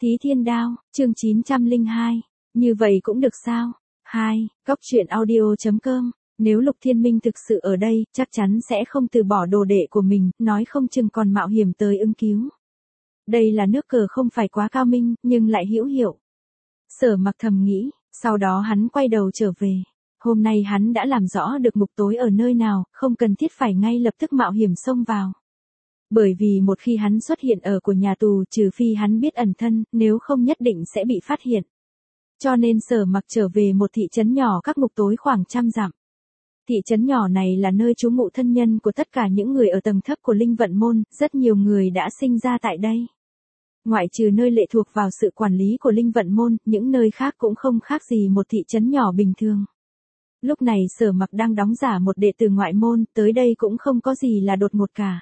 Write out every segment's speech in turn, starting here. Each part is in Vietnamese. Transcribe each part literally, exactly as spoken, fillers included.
Thí Thiên Đao, chương chín trăm lẻ hai. Như vậy cũng được sao? hai. Góc truyện audio chấm com. Nếu Lục Thiên Minh thực sự ở đây, chắc chắn sẽ không từ bỏ đồ đệ của mình, nói không chừng còn mạo hiểm tới ứng cứu. Đây là nước cờ không phải quá cao minh, nhưng lại hữu hiệu. Sở Mặc thầm nghĩ, sau đó hắn quay đầu trở về. Hôm nay hắn đã làm rõ được ngục tối ở nơi nào, không cần thiết phải ngay lập tức mạo hiểm xông vào. Bởi vì một khi hắn xuất hiện ở của nhà tù, trừ phi hắn biết ẩn thân, nếu không nhất định sẽ bị phát hiện. Cho nên Sở Mặc trở về một thị trấn nhỏ cách ngục tối khoảng trăm dặm. Thị trấn nhỏ này là nơi trú ngụ thân nhân của tất cả những người ở tầng thấp của Linh Vận Môn, rất nhiều người đã sinh ra tại đây. Ngoại trừ nơi lệ thuộc vào sự quản lý của Linh Vận Môn, những nơi khác cũng không khác gì một thị trấn nhỏ bình thường. Lúc này Sở Mặc đang đóng giả một đệ tử ngoại môn, tới đây cũng không có gì là đột ngột cả.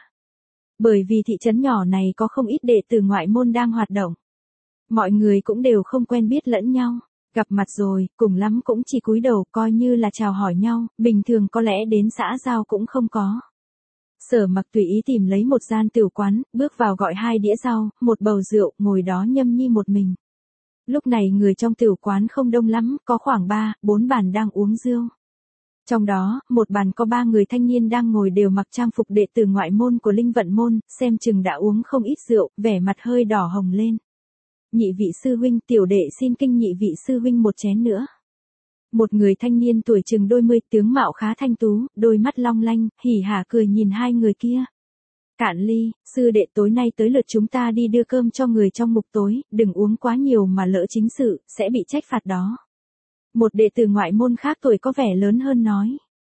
Bởi vì thị trấn nhỏ này có không ít đệ tử ngoại môn đang hoạt động. Mọi người cũng đều không quen biết lẫn nhau. Gặp mặt rồi, cùng lắm cũng chỉ cúi đầu coi như là chào hỏi nhau, bình thường có lẽ đến xã giao cũng không có. Sở Mặc tùy ý tìm lấy một gian tiểu quán, bước vào gọi hai đĩa rau, một bầu rượu, ngồi đó nhâm nhi một mình. Lúc này người trong tiểu quán không đông lắm, có khoảng ba, bốn bàn đang uống rượu. Trong đó, một bàn có ba người thanh niên đang ngồi đều mặc trang phục đệ tử ngoại môn của Linh Vận Môn, xem chừng đã uống không ít rượu, vẻ mặt hơi đỏ hồng lên. Nhị vị sư huynh, tiểu đệ xin kinh nhị vị sư huynh một chén nữa. Một người thanh niên tuổi chừng đôi mươi, tướng mạo khá thanh tú, đôi mắt long lanh, hỉ hả cười nhìn hai người kia. Cạn ly, sư đệ tối nay tới lượt chúng ta đi đưa cơm cho người trong ngục tối, đừng uống quá nhiều mà lỡ chính sự, sẽ bị trách phạt đó. Một đệ tử ngoại môn khác tuổi có vẻ lớn hơn nói.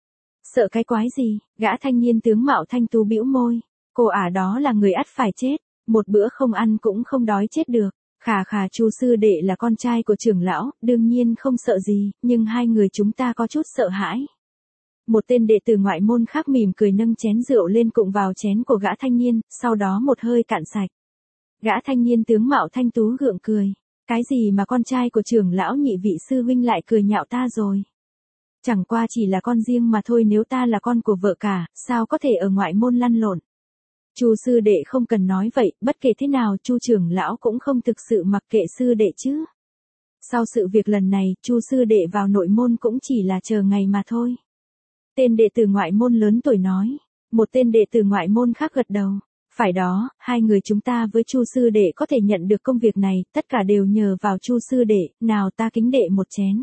Sợ cái quái gì, gã thanh niên tướng mạo thanh tú bĩu môi. Cô ả đó là người ắt phải chết, một bữa không ăn cũng không đói chết được. Khà khà, Chu sư đệ là con trai của trưởng lão, đương nhiên không sợ gì, nhưng hai người chúng ta có chút sợ hãi. Một tên đệ tử ngoại môn khác mỉm cười nâng chén rượu lên cụng vào chén của gã thanh niên, sau đó một hơi cạn sạch. Gã thanh niên tướng mạo thanh tú gượng cười. Cái gì mà con trai của trưởng lão nhị vị sư huynh lại cười nhạo ta rồi? Chẳng qua chỉ là con riêng mà thôi, nếu ta là con của vợ cả, sao có thể ở ngoại môn lăn lộn? Chu sư đệ không cần nói vậy, bất kể thế nào Chu trưởng lão cũng không thực sự mặc kệ sư đệ chứ. Sau sự việc lần này, Chu sư đệ vào nội môn cũng chỉ là chờ ngày mà thôi. Tên đệ tử ngoại môn lớn tuổi nói. Một tên đệ tử ngoại môn khác gật đầu. Phải đó, hai người chúng ta với Chu sư đệ có thể nhận được công việc này, tất cả đều nhờ vào Chu sư đệ, nào ta kính đệ một chén.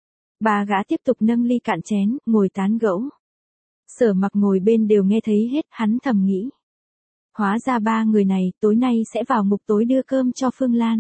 Ba gã tiếp tục nâng ly cạn chén, ngồi tán gẫu. Sở Mặc ngồi bên đều nghe thấy hết, hắn thầm nghĩ. Hóa ra ba người này, tối nay sẽ vào ngục tối đưa cơm cho Phương Lan.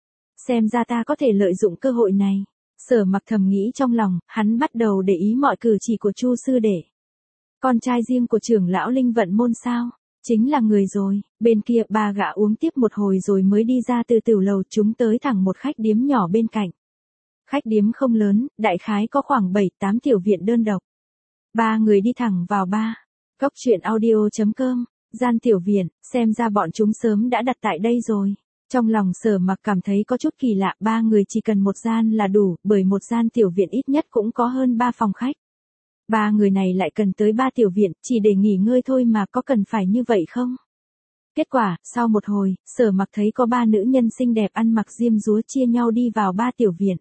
Xem ra ta có thể lợi dụng cơ hội này. Sở Mặc thầm nghĩ trong lòng, hắn bắt đầu để ý mọi cử chỉ của Chu sư đệ. Con trai riêng của trưởng lão Linh Vận Môn sao? Chính là người rồi. Bên kia ba gã uống tiếp một hồi rồi mới đi ra từ tiểu lầu, chúng tới thẳng một khách điếm nhỏ bên cạnh. Khách điếm không lớn, đại khái có khoảng bảy tám tiểu viện đơn độc. Ba người đi thẳng vào ba. Góc truyện audio chấm com. Gian tiểu viện, xem ra bọn chúng sớm đã đặt tại đây rồi. Trong lòng Sở Mặc cảm thấy có chút kỳ lạ, ba người chỉ cần một gian là đủ, bởi một gian tiểu viện ít nhất cũng có hơn ba phòng khách. Ba người này lại cần tới ba tiểu viện, chỉ để nghỉ ngơi thôi mà, có cần phải như vậy không? Kết quả, sau một hồi, Sở Mặc thấy có ba nữ nhân xinh đẹp ăn mặc diêm dúa chia nhau đi vào ba tiểu viện.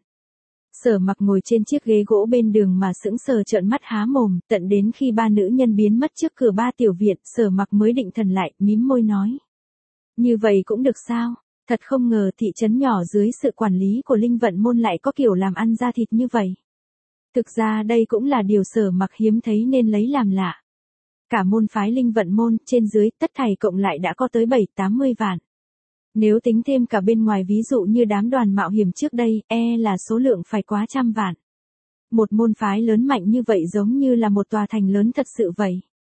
Sở Mặc ngồi trên chiếc ghế gỗ bên đường mà sững sờ trợn mắt há mồm, tận đến khi ba nữ nhân biến mất trước cửa ba tiểu viện, Sở Mặc mới định thần lại, mím môi nói. Như vậy cũng được sao? Thật không ngờ thị trấn nhỏ dưới sự quản lý của Linh Vận Môn lại có kiểu làm ăn ra thịt như vậy. Thực ra đây cũng là điều Sở Mặc hiếm thấy nên lấy làm lạ. Cả môn phái Linh Vận Môn, trên dưới, tất thảy cộng lại đã có tới bảy tám mươi vạn. Nếu tính thêm cả bên ngoài ví dụ như đám đoàn mạo hiểm trước đây, e là số lượng phải quá trăm vạn. Một môn phái lớn mạnh như vậy giống như là một tòa thành lớn thật sự vậy.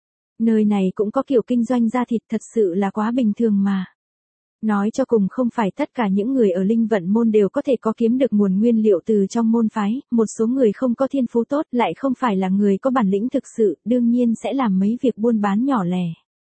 Nơi này cũng có kiểu kinh doanh ra thịt, thật sự là quá bình thường mà. Nói cho cùng không phải tất cả những người ở Linh Vận Môn đều có thể có kiếm được nguồn nguyên liệu từ trong môn phái, một số người không có thiên phú tốt lại không phải là người có bản lĩnh thực sự, đương nhiên sẽ làm mấy việc buôn bán nhỏ lẻ.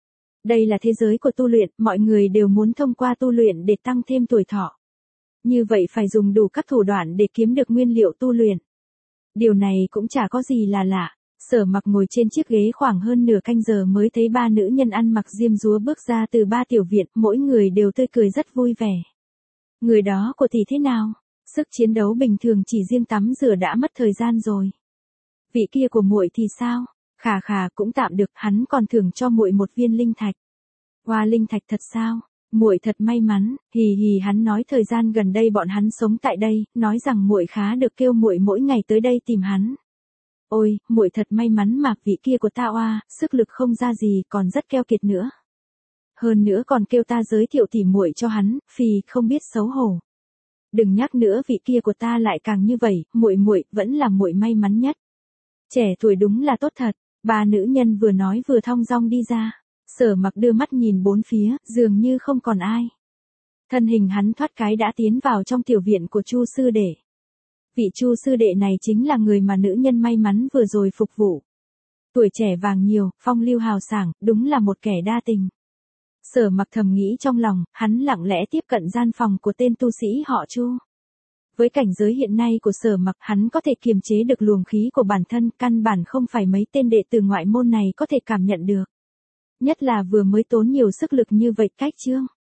Đây là thế giới của tu luyện, mọi người đều muốn thông qua tu luyện để tăng thêm tuổi thọ. Như vậy phải dùng đủ các thủ đoạn để kiếm được nguyên liệu tu luyện. Điều này cũng chả có gì là lạ. Sở Mặc ngồi trên chiếc ghế khoảng hơn nửa canh giờ mới thấy ba nữ nhân ăn mặc diêm dúa bước ra từ ba tiểu viện, mỗi người đều tươi cười rất vui vẻ. Người đó của tỷ thế nào? Sức chiến đấu bình thường chỉ riêng tắm rửa đã mất thời gian rồi. Vị kia của muội thì sao? Khà khà cũng tạm được, hắn còn thưởng cho muội một viên linh thạch. Hoa linh thạch thật sao? Muội thật may mắn, hì hì hắn nói thời gian gần đây bọn hắn sống tại đây, nói rằng muội khá được kêu muội mỗi ngày tới đây tìm hắn. Ôi, muội thật may mắn mà vị kia của ta oa, sức lực không ra gì còn rất keo kiệt nữa. Hơn nữa còn kêu ta giới thiệu tỉ muội cho hắn, phì không biết xấu hổ. Đừng nhắc nữa, vị kia của ta lại càng như vậy, muội muội vẫn là muội may mắn nhất. Trẻ tuổi đúng là tốt thật. Ba nữ nhân vừa nói vừa thong dong đi ra. Sở Mặc đưa mắt nhìn bốn phía, dường như không còn ai. Thân hình hắn thoát cái đã tiến vào trong tiểu viện của Chu sư đệ. Vị Chu sư đệ này chính là người mà nữ nhân may mắn vừa rồi phục vụ. Tuổi trẻ vàng nhiều, phong lưu hào sảng, đúng là một kẻ đa tình. Sở Mặc thầm nghĩ trong lòng, hắn lặng lẽ tiếp cận gian phòng của tên tu sĩ họ Chu. Với cảnh giới hiện nay của Sở Mặc, hắn có thể kiềm chế được luồng khí của bản thân, căn bản không phải mấy tên đệ tử ngoại môn này có thể cảm nhận được. Nhất là vừa mới tốn nhiều sức lực như vậy cách chương.